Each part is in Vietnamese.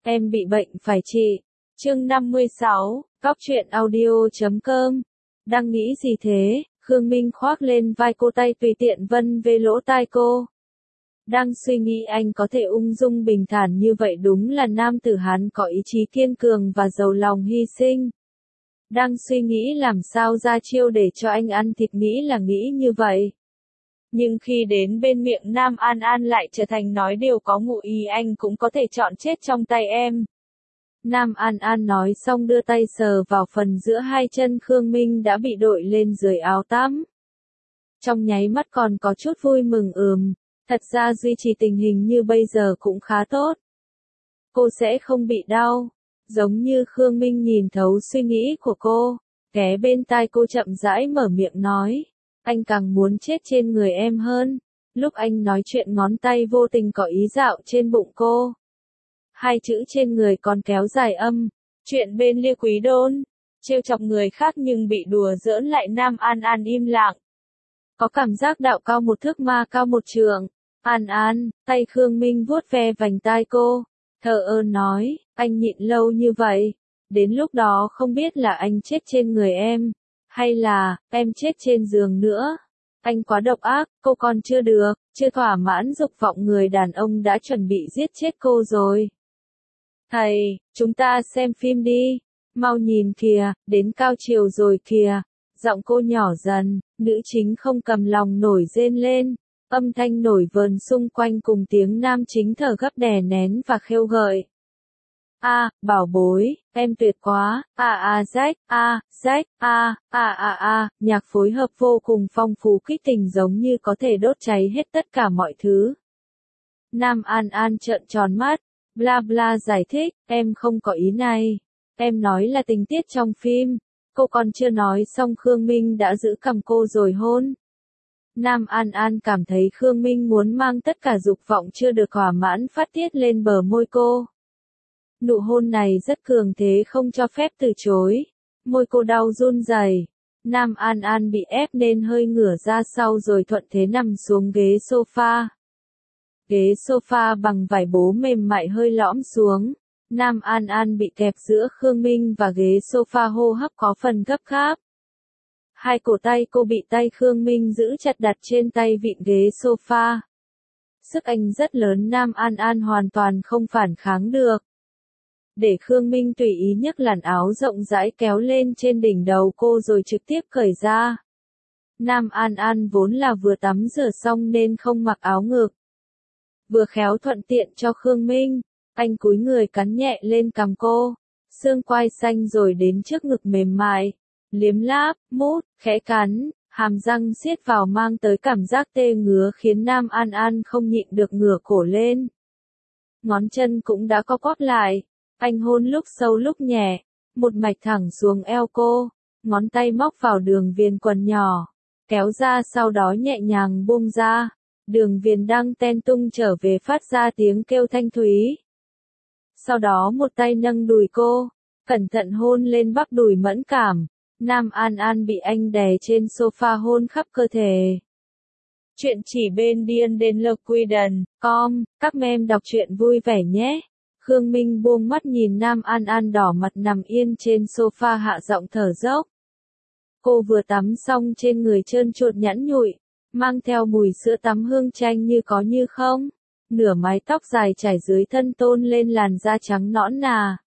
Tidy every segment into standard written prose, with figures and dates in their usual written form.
Em bị bệnh phải trị. Chương 56, Cóc truyện audio.com. Đang nghĩ gì thế? Khương Minh khoác lên vai cô, tay tùy tiện vân về lỗ tai cô. Đang suy nghĩ anh có thể ung dung bình thản như vậy, đúng là nam tử Hán có ý chí kiên cường và giàu lòng hy sinh. Đang suy nghĩ làm sao ra chiêu để cho anh ăn thịt, nghĩ như vậy. Nhưng khi đến bên miệng Nam An An lại trở thành nói điều có ngụ ý, anh cũng có thể chọn chết trong tay em. Nam An An nói xong đưa tay sờ vào phần giữa hai chân Khương Minh đã bị đội lên dưới áo tắm. Trong nháy mắt còn có chút vui mừng, thật ra duy trì tình hình như bây giờ cũng khá tốt. Cô sẽ không bị đau. Giống như Khương Minh nhìn thấu suy nghĩ của cô, ghé bên tai cô chậm rãi mở miệng nói. Anh càng muốn chết trên người em hơn. Lúc anh nói chuyện ngón tay vô tình có ý dạo trên bụng cô. Hai chữ trên người còn kéo dài âm. Chuyện bên Lia Quý Đôn. Trêu chọc người khác nhưng bị đùa giỡn lại. Nam An An im lặng. Có cảm giác đạo cao một thước ma cao một trượng. An An, tay Khương Minh vuốt ve vành tai cô. Thờ ơ nói, anh nhịn lâu như vậy. Đến lúc đó không biết là anh chết trên người em. Hay là, em chết trên giường nữa. Anh quá độc ác, cô còn chưa thỏa mãn dục vọng người đàn ông đã chuẩn bị giết chết cô rồi. Thầy, chúng ta xem phim đi. Mau nhìn kìa, đến cao chiều rồi kìa. Giọng cô nhỏ dần, nữ chính không cầm lòng nổi rên lên. Âm thanh nổi vờn xung quanh cùng tiếng nam chính thở gấp đè nén và khêu gợi. Bảo bối, em tuyệt quá, nhạc phối hợp vô cùng phong phú kích tình giống như có thể đốt cháy hết tất cả mọi thứ. Nam An An trợn tròn mắt, bla bla giải thích, em không có ý này. Em nói là tình tiết trong phim. Cô còn chưa nói xong Khương Minh đã giữ cằm cô rồi hôn. Nam An An cảm thấy Khương Minh muốn mang tất cả dục vọng chưa được thỏa mãn phát tiết lên bờ môi cô. Nụ hôn này rất cường thế không cho phép từ chối. Môi cô đau run rẩy. Nam An An bị ép nên hơi ngửa ra sau rồi thuận thế nằm xuống ghế sofa. Ghế sofa bằng vải bố mềm mại hơi lõm xuống. Nam An An bị kẹp giữa Khương Minh và ghế sofa, hô hấp có phần gấp gáp. Hai cổ tay cô bị tay Khương Minh giữ chặt đặt trên tay vịn ghế sofa. Sức anh rất lớn, Nam An An hoàn toàn không phản kháng được. Để Khương Minh tùy ý nhấc làn áo rộng rãi kéo lên trên đỉnh đầu cô rồi trực tiếp cởi ra. Nam An An vốn là vừa tắm rửa xong nên không mặc áo ngực. Vừa khéo thuận tiện cho Khương Minh, anh cúi người cắn nhẹ lên cằm cô, xương quai xanh rồi đến trước ngực mềm mại. Liếm láp, mút, khẽ cắn, hàm răng siết vào mang tới cảm giác tê ngứa khiến Nam An An không nhịn được ngửa cổ lên. Ngón chân cũng đã co quắp lại, anh hôn lúc sâu lúc nhẹ, một mạch thẳng xuống eo cô, ngón tay móc vào đường viền quần nhỏ, kéo ra sau đó nhẹ nhàng buông ra, đường viền đang ten tung trở về phát ra tiếng kêu thanh thúy. Sau đó một tay nâng đùi cô, cẩn thận hôn lên bắp đùi mẫn cảm. Nam An An bị anh đè trên sofa hôn khắp cơ thể. Chuyện chỉ bên DNDLQuiden.com, các mem đọc truyện vui vẻ nhé. Khương Minh buông mắt nhìn Nam An An đỏ mặt nằm yên trên sofa hạ giọng thở dốc. Cô vừa tắm xong trên người trơn trụi nhẵn nhụi, mang theo mùi sữa tắm hương chanh như có như không. Nửa mái tóc dài trải dưới thân tôn lên làn da trắng nõn nà.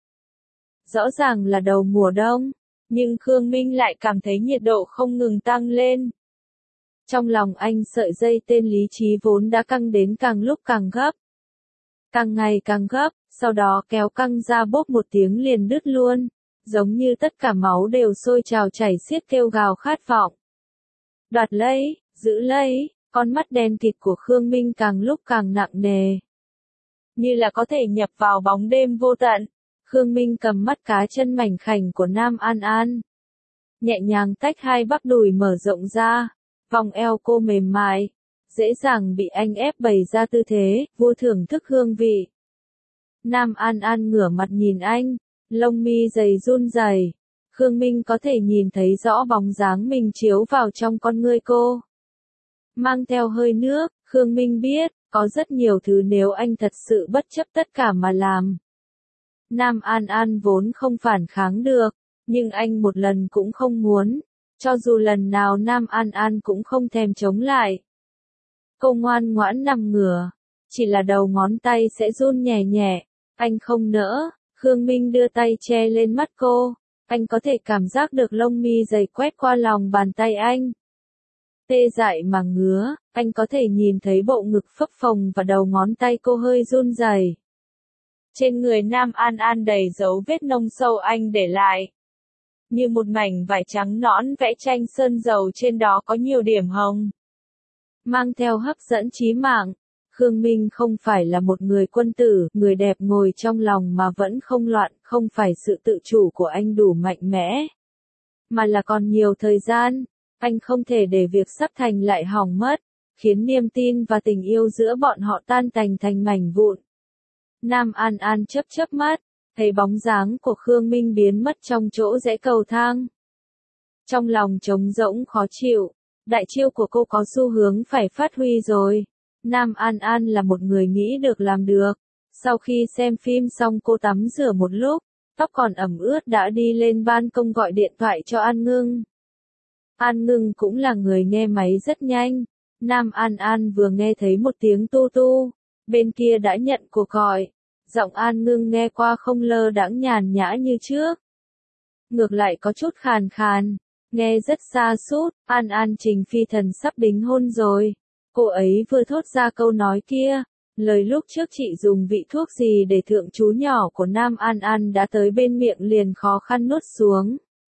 Rõ ràng là đầu mùa đông. Nhưng Khương Minh lại cảm thấy nhiệt độ không ngừng tăng lên. Trong lòng anh sợi dây tên lý trí vốn đã căng đến càng lúc càng gấp. Càng ngày càng gấp, sau đó kéo căng ra bốp một tiếng liền đứt luôn. Giống như tất cả máu đều sôi trào chảy xiết kêu gào khát vọng. Đoạt lấy, giữ lấy, con mắt đen kịt của Khương Minh càng lúc càng nặng nề. Như là có thể nhập vào bóng đêm vô tận. Khương Minh cầm mắt cá chân mảnh khảnh của Nam An An. Nhẹ nhàng tách hai bắp đùi mở rộng ra. Vòng eo cô mềm mại. Dễ dàng bị anh ép bày ra tư thế, vô thưởng thức hương vị. Nam An An ngửa mặt nhìn anh. Lông mi dày run rẩy. Khương Minh có thể nhìn thấy rõ bóng dáng mình chiếu vào trong con ngươi cô. Mang theo hơi nước, Khương Minh biết, có rất nhiều thứ nếu anh thật sự bất chấp tất cả mà làm. Nam An An vốn không phản kháng được, nhưng anh một lần cũng không muốn, cho dù lần nào Nam An An cũng không thèm chống lại. Cô ngoan ngoãn nằm ngửa, chỉ là đầu ngón tay sẽ run nhẹ nhẹ, anh không nỡ. Khương Minh đưa tay che lên mắt cô, anh có thể cảm giác được lông mi dày quét qua lòng bàn tay anh. Tê dại mà ngứa, anh có thể nhìn thấy bộ ngực phập phồng và đầu ngón tay cô hơi run rẩy. Trên người Nam An An đầy dấu vết nông sâu anh để lại. Như một mảnh vải trắng nõn vẽ tranh sơn dầu trên đó có nhiều điểm hồng. Mang theo hấp dẫn chí mạng. Khương Minh không phải là một người quân tử, người đẹp ngồi trong lòng mà vẫn không loạn, không phải sự tự chủ của anh đủ mạnh mẽ. Mà là còn nhiều thời gian, anh không thể để việc sắp thành lại hỏng mất, khiến niềm tin và tình yêu giữa bọn họ tan tành thành mảnh vụn. Nam An An chớp mắt, thấy bóng dáng của Khương Minh biến mất trong chỗ rẽ cầu thang. Trong lòng trống rỗng khó chịu, đại chiêu của cô có xu hướng phải phát huy rồi. Nam An An là một người nghĩ được làm được. Sau khi xem phim xong cô tắm rửa một lúc, tóc còn ẩm ướt đã đi lên ban công gọi điện thoại cho An Ngưng. An Ngưng cũng là người nghe máy rất nhanh. Nam An An vừa nghe thấy một tiếng tu tu, bên kia đã nhận cuộc gọi. Giọng An Ngưng nghe qua không lơ đãng nhàn nhã như trước. Ngược lại có chút khàn khàn, nghe rất xa sút. An An Trình Phi Thần sắp đính hôn rồi. Cô ấy vừa thốt ra câu nói kia, lời lúc trước chị dùng vị thuốc gì để thượng chú nhỏ của Nam An An đã tới bên miệng liền khó khăn nuốt xuống.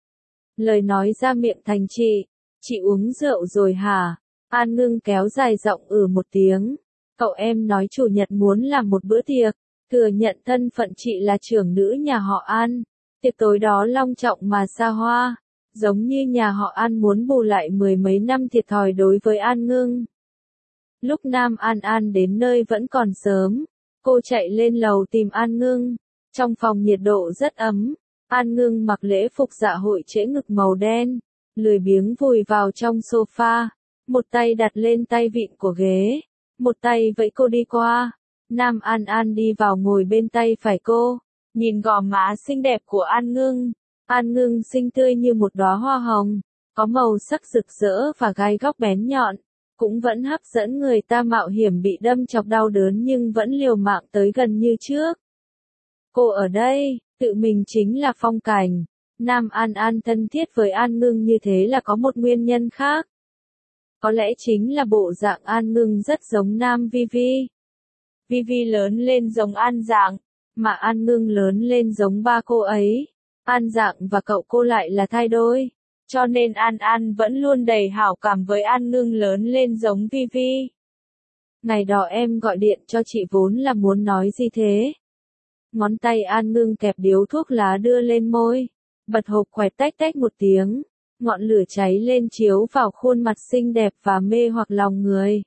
Lời nói ra miệng thành chị uống rượu rồi hả? An Ngưng kéo dài giọng một tiếng. Cậu em nói chủ nhật muốn làm một bữa tiệc, thừa nhận thân phận chị là trưởng nữ nhà họ An. Tiệc tối đó long trọng mà xa hoa, giống như nhà họ An muốn bù lại mười mấy năm thiệt thòi đối với An Ngưng. Lúc Nam An An đến nơi vẫn còn sớm, cô chạy lên lầu tìm An Ngưng. Trong phòng nhiệt độ rất ấm, An Ngưng mặc lễ phục dạ hội trễ ngực màu đen, lười biếng vùi vào trong sofa, một tay đặt lên tay vịn của ghế, một tay vẫy cô đi qua. Nam An An đi vào ngồi bên tay phải cô, nhìn gò má xinh đẹp của An Ngưng. An Ngưng xinh tươi như một đóa hoa hồng, có màu sắc rực rỡ và gai góc bén nhọn. Cũng vẫn hấp dẫn người ta mạo hiểm bị đâm chọc đau đớn nhưng vẫn liều mạng tới gần như trước. Cô ở đây, tự mình chính là phong cảnh. Nam An An thân thiết với An Ngưng như thế là có một nguyên nhân khác. Có lẽ chính là bộ dạng An Ngưng rất giống Nam Vi Vi. Vi Vi lớn lên giống An Dạng, mà An Ngưng lớn lên giống ba cô ấy. An Dạng và cậu cô lại là thai đôi. Cho nên An An vẫn luôn đầy hảo cảm với An Ngưng lớn lên giống Vi Vi. Ngày đó em gọi điện cho chị vốn là muốn nói gì thế? Ngón tay An Ngưng kẹp điếu thuốc lá đưa lên môi, bật hộp quẹt tách tách một tiếng, ngọn lửa cháy lên chiếu vào khuôn mặt xinh đẹp và mê hoặc lòng người.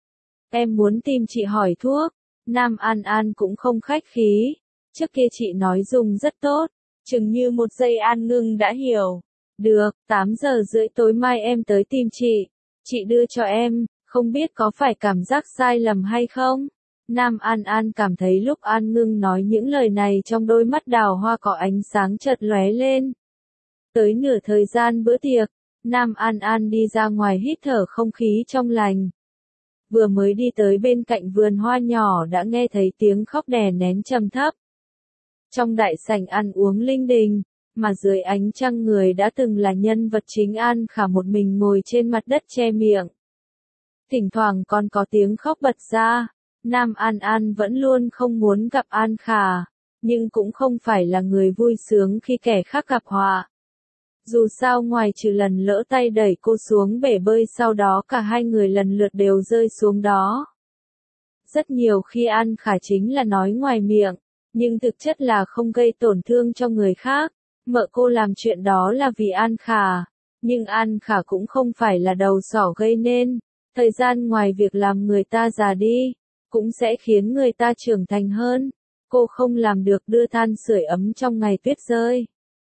Em muốn tìm chị hỏi thuốc. Nam An An cũng không khách khí. Trước kia chị nói dùng rất tốt, chừng như một giây An Ngưng đã hiểu. Được, 8:30 tối mai em tới tìm chị đưa cho em, không biết có phải cảm giác sai lầm hay không? Nam An An cảm thấy lúc An Ngưng nói những lời này trong đôi mắt đào hoa có ánh sáng chợt lóe lên. Tới nửa thời gian bữa tiệc, Nam An An đi ra ngoài hít thở không khí trong lành. Vừa mới đi tới bên cạnh vườn hoa nhỏ đã nghe thấy tiếng khóc đè nén trầm thấp. Trong đại sảnh ăn uống linh đình, mà dưới ánh trăng người đã từng là nhân vật chính An Khả một mình ngồi trên mặt đất che miệng. Thỉnh thoảng còn có tiếng khóc bật ra. Nam An An vẫn luôn không muốn gặp An Khả, nhưng cũng không phải là người vui sướng khi kẻ khác gặp họa. Dù sao ngoài trừ lần lỡ tay đẩy cô xuống bể bơi sau đó cả hai người lần lượt đều rơi xuống đó. Rất nhiều khi An Khả chính là nói ngoài miệng, nhưng thực chất là không gây tổn thương cho người khác. Mợ cô làm chuyện đó là vì An Khả, nhưng An Khả cũng không phải là đầu sỏ gây nên. Thời gian ngoài việc làm người ta già đi, cũng sẽ khiến người ta trưởng thành hơn. Cô không làm được đưa than sưởi ấm trong ngày tuyết rơi.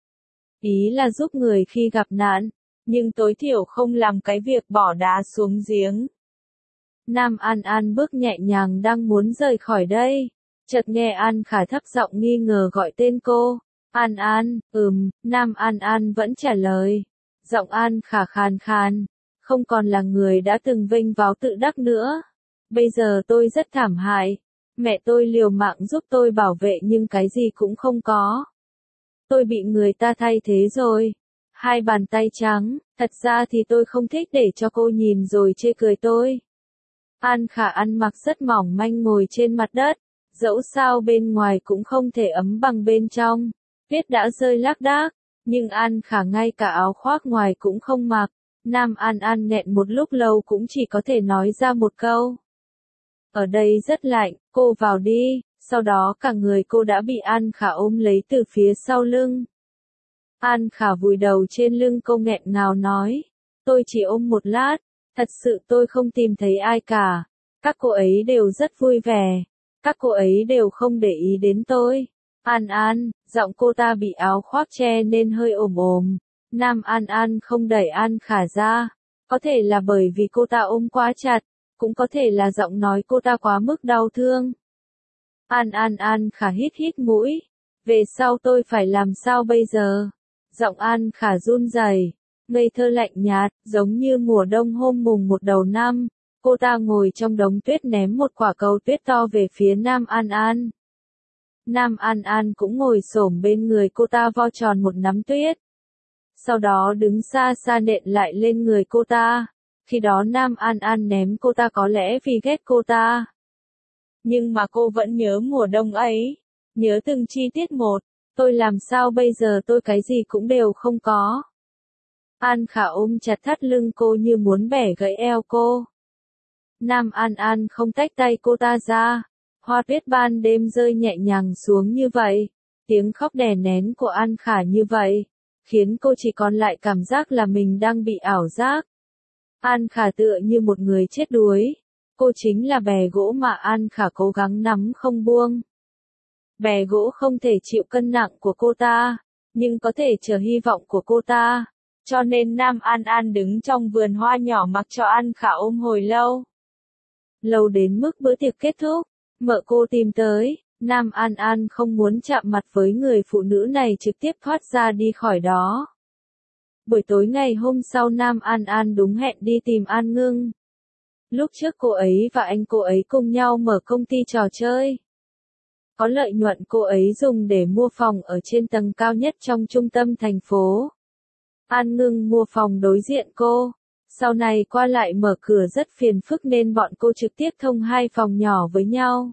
Ý là giúp người khi gặp nạn, nhưng tối thiểu không làm cái việc bỏ đá xuống giếng. Nam An An bước nhẹ nhàng đang muốn rời khỏi đây. Chợt nghe An Khả thấp giọng nghi ngờ gọi tên cô. An An, Nam An An vẫn trả lời. Giọng An Khả khàn khàn, không còn là người đã từng vênh váo tự đắc nữa. Bây giờ tôi rất thảm hại. Mẹ tôi liều mạng giúp tôi bảo vệ nhưng cái gì cũng không có. Tôi bị người ta thay thế rồi. Hai bàn tay trắng, thật ra thì tôi không thích để cho cô nhìn rồi chê cười tôi. An Khả ăn mặc rất mỏng manh ngồi trên mặt đất, dẫu sao bên ngoài cũng không thể ấm bằng bên trong. Tuyết đã rơi lác đác, nhưng An Khả ngay cả áo khoác ngoài cũng không mặc. Nam An An nghẹn một lúc lâu cũng chỉ có thể nói ra một câu. Ở đây rất lạnh, cô vào đi. Sau đó cả người cô đã bị An Khả ôm lấy từ phía sau lưng. An Khả vùi đầu trên lưng cô nghẹn ngào nói. Tôi chỉ ôm một lát, thật sự tôi không tìm thấy ai cả. Các cô ấy đều rất vui vẻ. Các cô ấy đều không để ý đến tôi. An An, giọng cô ta bị áo khoác che nên hơi ồm ồm. Nam An An không đẩy An Khả ra. Có thể là bởi vì cô ta ôm quá chặt, cũng có thể là giọng nói cô ta quá mức đau thương. An Khả hít hít mũi. Về sau tôi phải làm sao bây giờ? Giọng An Khả run rẩy, ngây thơ lạnh nhạt, giống như mùa đông hôm mùng 1 đầu năm. Cô ta ngồi trong đống tuyết ném một quả cầu tuyết to về phía Nam An An. Nam An An cũng ngồi xổm bên người cô ta vo tròn một nắm tuyết. Sau đó đứng xa xa nện lại lên người cô ta. Khi đó Nam An An ném cô ta có lẽ vì ghét cô ta. Nhưng mà cô vẫn nhớ mùa đông ấy. Nhớ từng chi tiết một. Tôi làm sao bây giờ, tôi cái gì cũng đều không có. An Khả ôm chặt thắt lưng cô như muốn bẻ gãy eo cô. Nam An An không tách tay cô ta ra. Hoa tuyết ban đêm rơi nhẹ nhàng xuống như vậy. Tiếng khóc đè nén của An Khả như vậy, khiến cô chỉ còn lại cảm giác là mình đang bị ảo giác. An Khả tựa như một người chết đuối. Cô chính là bè gỗ mà An Khả cố gắng nắm không buông. Bè gỗ không thể chịu cân nặng của cô ta, nhưng có thể chở hy vọng của cô ta. Cho nên Nam An An đứng trong vườn hoa nhỏ mặc cho An Khả ôm hồi lâu. Lâu đến mức bữa tiệc kết thúc, mợ cô tìm tới. Nam An An không muốn chạm mặt với người phụ nữ này, trực tiếp thoát ra đi khỏi đó. Buổi tối ngày hôm sau Nam An An đúng hẹn đi tìm An Ngưng. Lúc trước cô ấy và anh cô ấy cùng nhau mở công ty trò chơi. Có lợi nhuận cô ấy dùng để mua phòng ở trên tầng cao nhất trong trung tâm thành phố. An Ngưng mua phòng đối diện cô. Sau này qua lại mở cửa rất phiền phức nên bọn cô trực tiếp thông hai phòng nhỏ với nhau.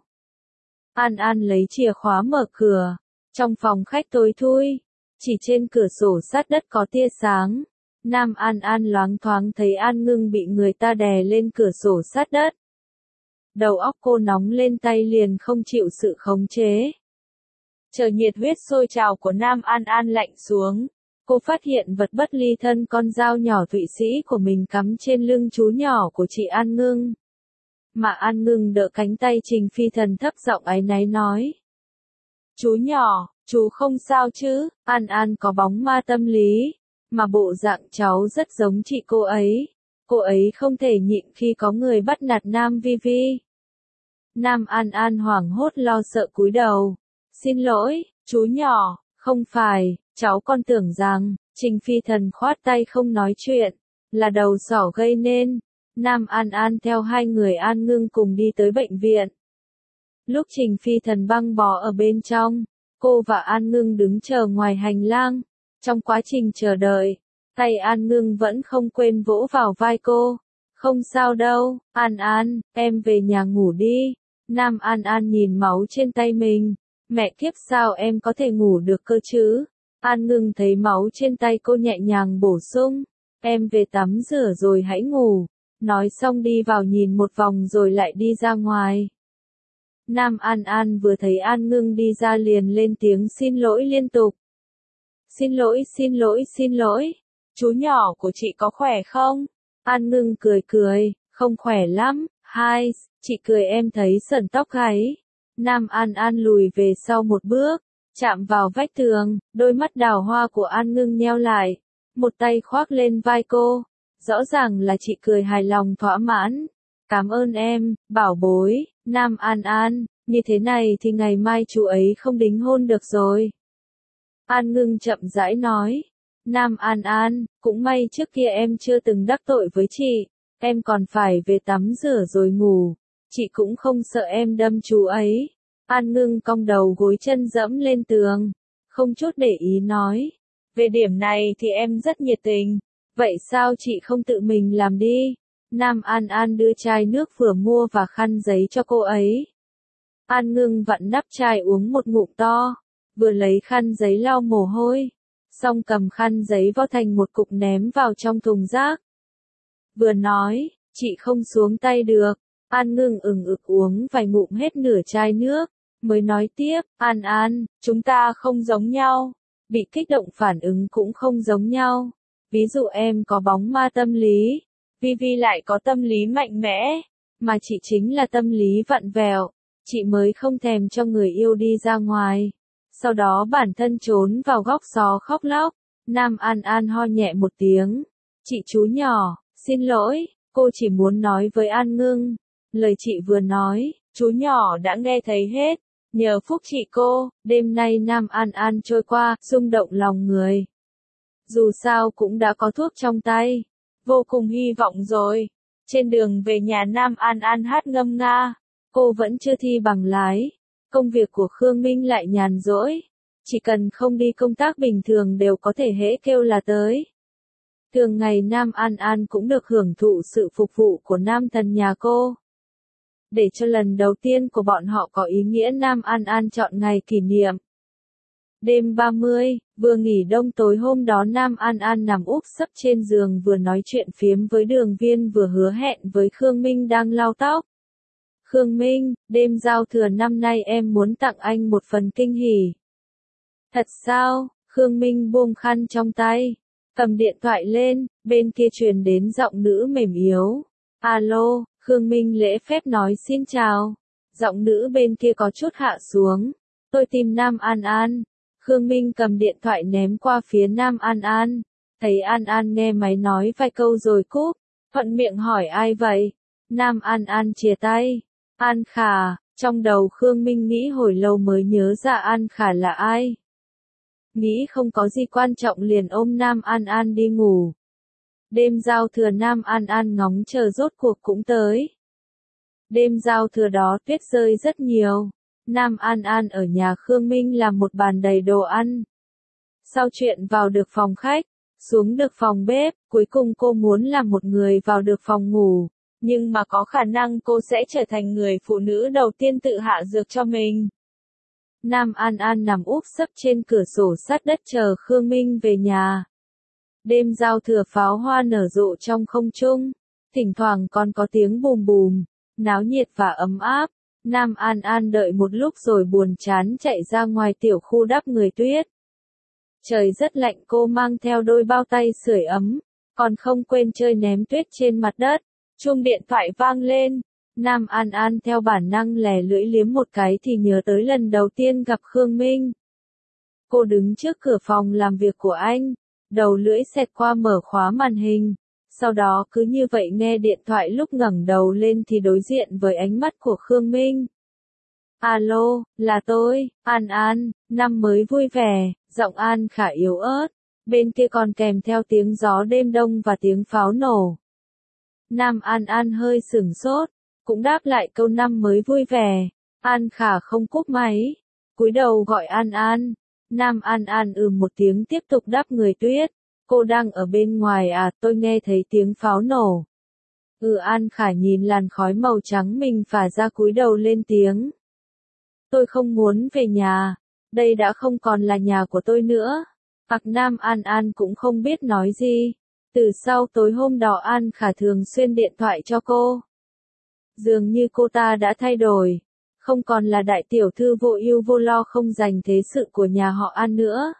An An lấy chìa khóa mở cửa. Trong phòng khách tối thui, chỉ trên cửa sổ sát đất có tia sáng. Nam An An loáng thoáng thấy An Ngưng bị người ta đè lên cửa sổ sát đất. Đầu óc cô nóng lên, tay liền không chịu sự khống chế. Chờ nhiệt huyết sôi trào của Nam An An lạnh xuống, cô phát hiện vật bất ly thân, con dao nhỏ Thụy Sĩ của mình cắm trên lưng chú nhỏ của chị An Ngưng. Mà An Ngưng đỡ cánh tay Trình Phi Thần, thấp giọng áy náy nói. Chú nhỏ, chú không sao chứ? An An có bóng ma tâm lý, mà bộ dạng cháu rất giống chị cô ấy. Cô ấy không thể nhịn khi có người bắt nạt Nam Vi Vi. Nam An An hoảng hốt lo sợ cúi đầu. Xin lỗi, chú nhỏ, không phải, cháu còn tưởng rằng, Trình Phi Thần khoát tay không nói chuyện, là đầu sỏ gây nên. Nam An An theo hai người An Ngưng cùng đi tới bệnh viện. Lúc Trình Phi Thần băng bó ở bên trong, cô và An Ngưng đứng chờ ngoài hành lang. Trong quá trình chờ đợi, tay An Ngưng vẫn không quên vỗ vào vai cô. Không sao đâu, An An, em về nhà ngủ đi. Nam An An nhìn máu trên tay mình. Mẹ kiếp, sao em có thể ngủ được cơ chứ? An Ngưng thấy máu trên tay cô nhẹ nhàng bổ sung. Em về tắm rửa rồi hãy ngủ. Nói xong đi vào nhìn một vòng rồi lại đi ra ngoài. Nam An An vừa thấy An Ngưng đi ra liền lên tiếng xin lỗi liên tục. Xin lỗi, xin lỗi, xin lỗi. Chú nhỏ của chị có khỏe không? An Ngưng cười cười, không khỏe lắm. Hai, chị cười em thấy sởn tóc gáy. Nam An An lùi về sau một bước, chạm vào vách tường, đôi mắt đào hoa của An Ngưng nheo lại. Một tay khoác lên vai cô. Rõ ràng là chị cười hài lòng thỏa mãn. Cảm ơn em, bảo bối. Nam An An, Như thế này thì ngày mai chú ấy không đính hôn được rồi. An Ngưng chậm rãi nói. Nam An An, cũng may trước kia em chưa từng đắc tội với chị, em còn phải về tắm rửa rồi ngủ, chị cũng không sợ em đâm chú ấy. An Ngưng cong đầu gối chân dẫm lên tường, không chút để ý nói. Về điểm này thì em rất nhiệt tình, vậy sao chị không tự mình làm đi? Nam An An đưa chai nước vừa mua và khăn giấy cho cô ấy. An Ngưng vặn nắp chai uống một ngụm to, vừa lấy khăn giấy lau mồ hôi, xong cầm khăn giấy vo thành một cục ném vào trong thùng rác. Vừa nói, chị không xuống tay được. An Ngưng ực uống vài ngụm hết nửa chai nước, mới nói tiếp, An An, chúng ta không giống nhau, bị kích động phản ứng cũng không giống nhau. Ví dụ em có bóng ma tâm lý, Vivi lại có tâm lý mạnh mẽ, mà chị chính là tâm lý vặn vẹo, chị mới không thèm cho người yêu đi ra ngoài. Sau đó bản thân trốn vào góc xó khóc lóc. Nam An An ho nhẹ một tiếng. Chị chú nhỏ, xin lỗi, cô chỉ muốn nói với An Ngưng. Lời chị vừa nói, chú nhỏ đã nghe thấy hết. Nhờ phúc chị cô, đêm nay Nam An An trôi qua, rung động lòng người. Dù sao cũng đã có thuốc trong tay. Vô cùng hy vọng rồi. Trên đường về nhà Nam An An hát ngâm nga. Cô vẫn chưa thi bằng lái. Công việc của Khương Minh lại nhàn rỗi. Chỉ cần không đi công tác bình thường đều có thể hễ kêu là tới. Thường ngày Nam An An cũng được hưởng thụ sự phục vụ của nam thần nhà cô. Để cho lần đầu tiên của bọn họ có ý nghĩa Nam An An chọn ngày kỷ niệm. Đêm 30, vừa nghỉ đông tối hôm đó Nam An An nằm úp sấp trên giường vừa nói chuyện phiếm với Đường Viên vừa hứa hẹn với Khương Minh đang lau tóc. Khương Minh, đêm giao thừa năm nay em muốn tặng anh một phần kinh hỉ. Thật sao? Khương Minh buông khăn trong tay, cầm điện thoại lên, bên kia truyền đến giọng nữ mềm yếu. Alo, Khương Minh lễ phép nói xin chào. Giọng nữ bên kia có chút hạ xuống. Tôi tìm Nam An An. Khương Minh cầm điện thoại ném qua phía Nam An An. Thấy An An nghe máy nói vài câu rồi cúp. Thuận miệng hỏi ai vậy? Nam An An chìa tay. An Khả, trong đầu Khương Minh nghĩ hồi lâu mới nhớ ra An Khả là ai. Nghĩ không có gì quan trọng liền ôm Nam An An đi ngủ. Đêm giao thừa Nam An An ngóng chờ rốt cuộc cũng tới. Đêm giao thừa đó tuyết rơi rất nhiều. Nam An An ở nhà Khương Minh làm một bàn đầy đồ ăn. Sau chuyện vào được phòng khách, xuống được phòng bếp, cuối cùng cô muốn làm một người vào được phòng ngủ. Nhưng mà có khả năng cô sẽ trở thành người phụ nữ đầu tiên tự hạ dược cho mình. Nam An An nằm úp sấp trên cửa sổ sát đất chờ Khương Minh về nhà. Đêm giao thừa pháo hoa nở rộ trong không trung, thỉnh thoảng còn có tiếng bùm bùm, náo nhiệt và ấm áp. Nam An An đợi một lúc rồi buồn chán chạy ra ngoài tiểu khu đắp người tuyết. Trời rất lạnh cô mang theo đôi bao tay sưởi ấm, còn không quên chơi ném tuyết trên mặt đất. Chuông điện thoại vang lên, Nam An An theo bản năng lè lưỡi liếm một cái thì nhớ tới lần đầu tiên gặp Khương Minh. Cô đứng trước cửa phòng làm việc của anh, đầu lưỡi xẹt qua mở khóa màn hình, sau đó cứ như vậy nghe điện thoại lúc ngẩng đầu lên thì đối diện với ánh mắt của Khương Minh. Alo, là tôi, An An, năm mới vui vẻ, giọng An Khả yếu ớt, bên kia còn kèm theo tiếng gió đêm đông và tiếng pháo nổ. Nam An An hơi sửng sốt, cũng đáp lại câu năm mới vui vẻ. An Khả không cúp máy, cúi đầu gọi An An. Nam An An một tiếng tiếp tục đắp người tuyết. Cô đang ở bên ngoài à, tôi nghe thấy tiếng pháo nổ. An Khả nhìn làn khói màu trắng mình phả ra cúi đầu lên tiếng. Tôi không muốn về nhà, đây đã không còn là nhà của tôi nữa. Nam An An cũng không biết nói gì. Từ sau tối hôm đó An Khả thường xuyên điện thoại cho cô. Dường như cô ta đã thay đổi, không còn là đại tiểu thư vô ưu vô lo không dành thế sự của nhà họ An nữa.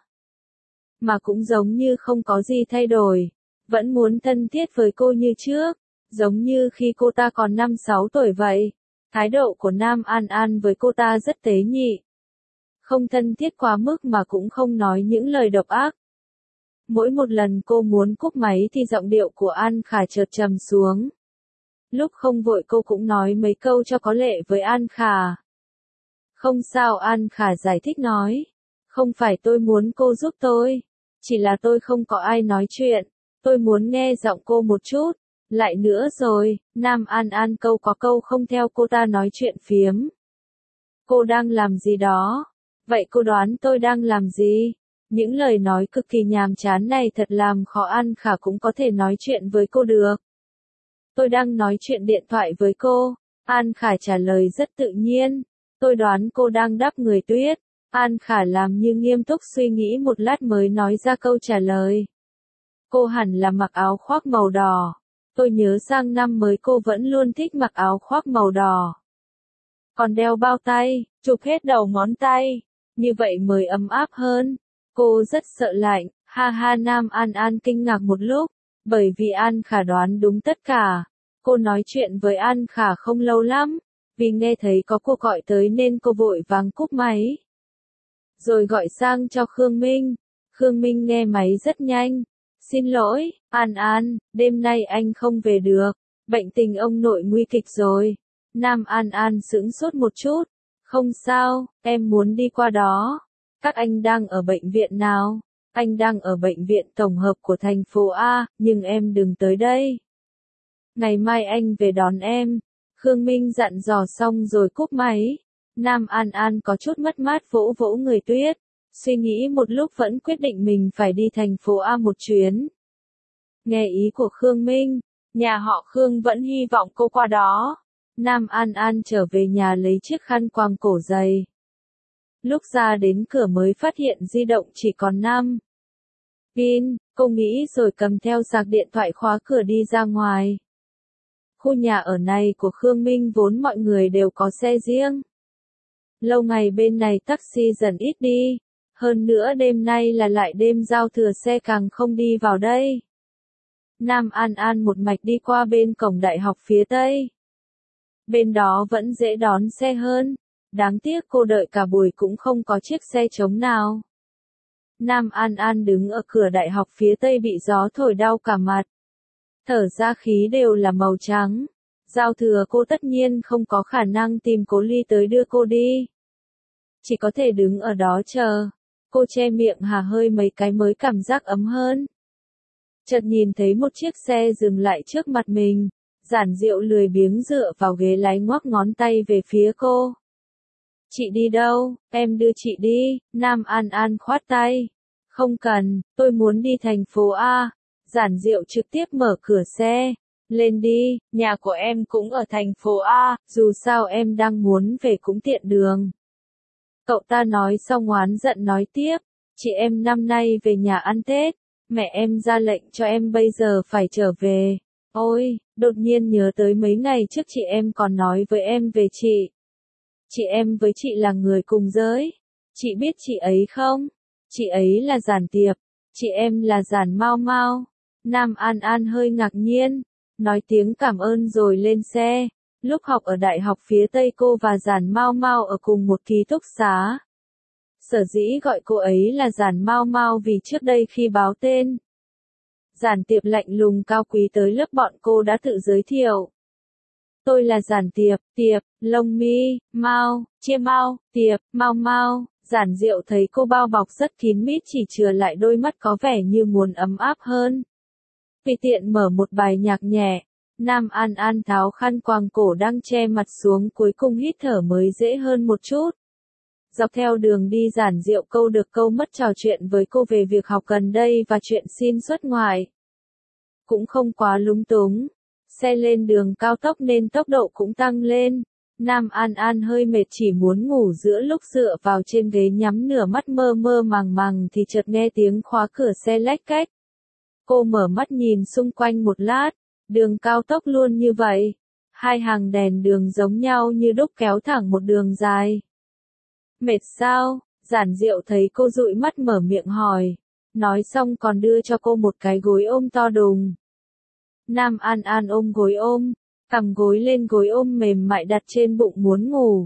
Mà cũng giống như không có gì thay đổi, vẫn muốn thân thiết với cô như trước, giống như khi cô ta còn 5-6 tuổi vậy. Thái độ của Nam An An với cô ta rất tế nhị. Không thân thiết quá mức mà cũng không nói những lời độc ác. Mỗi một lần cô muốn cúp máy thì giọng điệu của An Khả chợt trầm xuống. Lúc không vội cô cũng nói mấy câu cho có lệ với An Khả. Không sao, An Khả giải thích nói. Không phải tôi muốn cô giúp tôi. Chỉ là tôi không có ai nói chuyện. Tôi muốn nghe giọng cô một chút. Lại nữa rồi, Nam An An câu có câu không theo cô ta nói chuyện phiếm. Cô đang làm gì đó? Vậy cô đoán tôi đang làm gì? Những lời nói cực kỳ nhàm chán này thật làm khó An Khả cũng có thể nói chuyện với cô được. Tôi đang nói chuyện điện thoại với cô. An Khả trả lời rất tự nhiên. Tôi đoán cô đang đắp người Tuyết. An Khả làm như nghiêm túc suy nghĩ một lát mới nói ra câu trả lời. Cô hẳn là mặc áo khoác màu đỏ. Tôi nhớ sang năm mới cô vẫn luôn thích mặc áo khoác màu đỏ. Còn đeo bao tay, chụp hết đầu ngón tay. Như vậy mới ấm áp hơn. Cô rất sợ lạnh. Ha ha, Nam An An kinh ngạc một lúc. Bởi vì An Khả đoán đúng tất cả. Cô nói chuyện với An Khả không lâu lắm. Vì nghe thấy có cuộc gọi tới nên cô vội vàng cúp máy. Rồi gọi sang cho Khương Minh. Khương Minh nghe máy rất nhanh. Xin lỗi, An An, đêm nay anh không về được. Bệnh tình ông nội nguy kịch rồi. Nam An An sững sốt một chút. Không sao, em muốn đi qua đó. Các anh đang ở bệnh viện nào? Anh đang ở bệnh viện tổng hợp của thành phố A, nhưng em đừng tới đây. Ngày mai anh về đón em. Khương Minh dặn dò xong rồi cúp máy. Nam An An có chút mất mát vỗ vỗ người Tuyết. Suy nghĩ một lúc vẫn quyết định mình phải đi thành phố A một chuyến. Nghe ý của Khương Minh, nhà họ Khương vẫn hy vọng cô qua đó. Nam An An trở về nhà lấy chiếc khăn quàng cổ dày. Lúc ra đến cửa mới phát hiện di động chỉ còn 5 pin, cô nghĩ rồi cầm theo sạc điện thoại khóa cửa đi ra ngoài. Khu nhà ở này của Khương Minh vốn mọi người đều có xe riêng. Lâu ngày bên này taxi dần ít đi. Hơn nữa đêm nay là lại đêm giao thừa xe càng không đi vào đây. Nam An An một mạch đi qua bên cổng đại học phía Tây. Bên đó vẫn dễ đón xe hơn. Đáng tiếc cô đợi cả buổi cũng không có chiếc xe trống nào. Nam An An đứng ở cửa đại học phía Tây bị gió thổi đau cả mặt. Thở ra khí đều là màu trắng. Giao thừa cô tất nhiên không có khả năng tìm Cố Ly tới đưa cô đi. Chỉ có thể đứng ở đó chờ. Cô che miệng hà hơi mấy cái mới cảm giác ấm hơn. Chợt nhìn thấy một chiếc xe dừng lại trước mặt mình. Giản Diệu lười biếng dựa vào ghế lái ngoắc ngón tay về phía cô. Chị đi đâu, em đưa chị đi. Nam An An khoát tay. Không cần, tôi muốn đi thành phố A. Giản Diệu trực tiếp mở cửa xe. Lên đi, nhà của em cũng ở thành phố A, dù sao em đang muốn về cũng tiện đường. Cậu ta nói xong oán giận nói tiếp, chị em năm nay về nhà ăn Tết, mẹ em ra lệnh cho em bây giờ phải trở về. Ôi, đột nhiên nhớ tới mấy ngày trước chị em còn nói với em về chị. Chị em với chị là người cùng giới. Chị biết chị ấy không? Chị ấy là Giản Tiệp, chị em là Giản Mau Mau. Nam An An hơi ngạc nhiên, nói tiếng cảm ơn rồi lên xe. Lúc học ở đại học phía Tây cô và Giản Mau Mau ở cùng một ký túc xá. Sở dĩ gọi cô ấy là Giản Mau Mau vì trước đây khi báo tên, Giản Tiệp lạnh lùng cao quý tới lớp bọn cô đã tự giới thiệu. Tôi là Giản Tiệp, Tiệp, lông mi, Mau, chia Mau, Tiệp, Mau Mau. Giản Diệu thấy cô bao bọc rất kín mít chỉ chừa lại đôi mắt có vẻ như muốn ấm áp hơn. Tùy tiện mở một bài nhạc nhẹ. Nam An An tháo khăn quàng cổ đang che mặt xuống cuối cùng hít thở mới dễ hơn một chút. Dọc theo đường đi Giản Diệu câu được câu mất trò chuyện với cô về việc học gần đây và chuyện xin xuất ngoại. Cũng không quá lúng túng. Xe lên đường cao tốc nên tốc độ cũng tăng lên. Nam An An hơi mệt chỉ muốn ngủ giữa lúc dựa vào trên ghế nhắm nửa mắt mơ mơ màng màng thì chợt nghe tiếng khóa cửa xe lách cách. Cô mở mắt nhìn xung quanh một lát. Đường cao tốc luôn như vậy. Hai hàng đèn đường giống nhau như đúc kéo thẳng một đường dài. Mệt sao? Giản Diệu thấy cô dụi mắt mở miệng hỏi. Nói xong còn đưa cho cô một cái gối ôm to đùng. Nam An An ôm gối ôm, cằm gối lên gối ôm mềm mại đặt trên bụng muốn ngủ.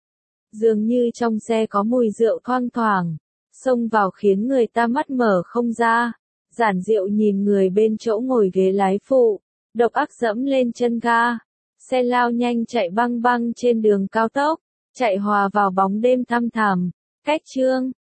Dường như trong xe có mùi rượu thoang thoảng, xông vào khiến người ta mắt mở không ra. Giản Diệu nhìn người bên chỗ ngồi ghế lái phụ, độc ác dẫm lên chân ga. Xe lao nhanh chạy băng băng trên đường cao tốc. chạy hòa vào bóng đêm thăm thẳm. Cách chương